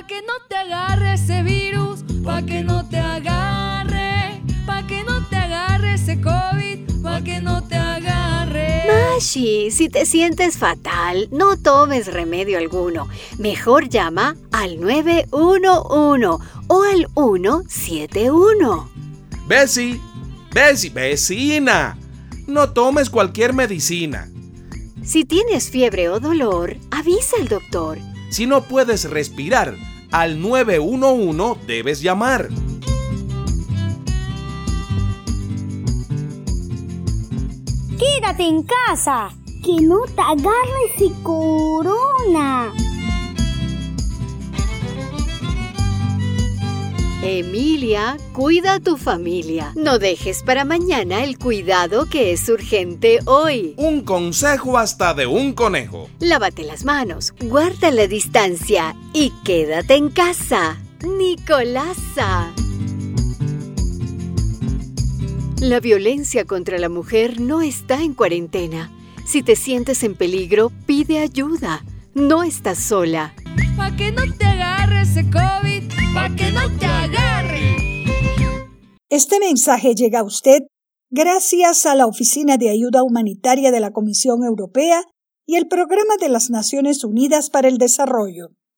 que no te agarre ese virus, pa' que no te agarre, pa' que no te agarre ese COVID, pa' que no te agarre. Mashi, si te sientes fatal, no tomes remedio alguno. Mejor llama al 911 o al 171. Vecina, no tomes cualquier medicina. Si tienes fiebre o dolor, avisa al doctor. Si no puedes respirar, al 911 debes llamar. Quédate en casa, que no te agarre ese corona. Emilia, cuida a tu familia. No dejes para mañana el cuidado que es urgente hoy. Un consejo hasta de un conejo. Lávate las manos, guarda la distancia y quédate en casa. Nicolasa. La violencia contra la mujer no está en cuarentena. Si te sientes en peligro, pide ayuda. No estás sola. Pa' que no te agarre ese COVID, pa' que no te agarre. Este mensaje llega a usted gracias a la Oficina de Ayuda Humanitaria de la Comisión Europea y el Programa de las Naciones Unidas para el Desarrollo.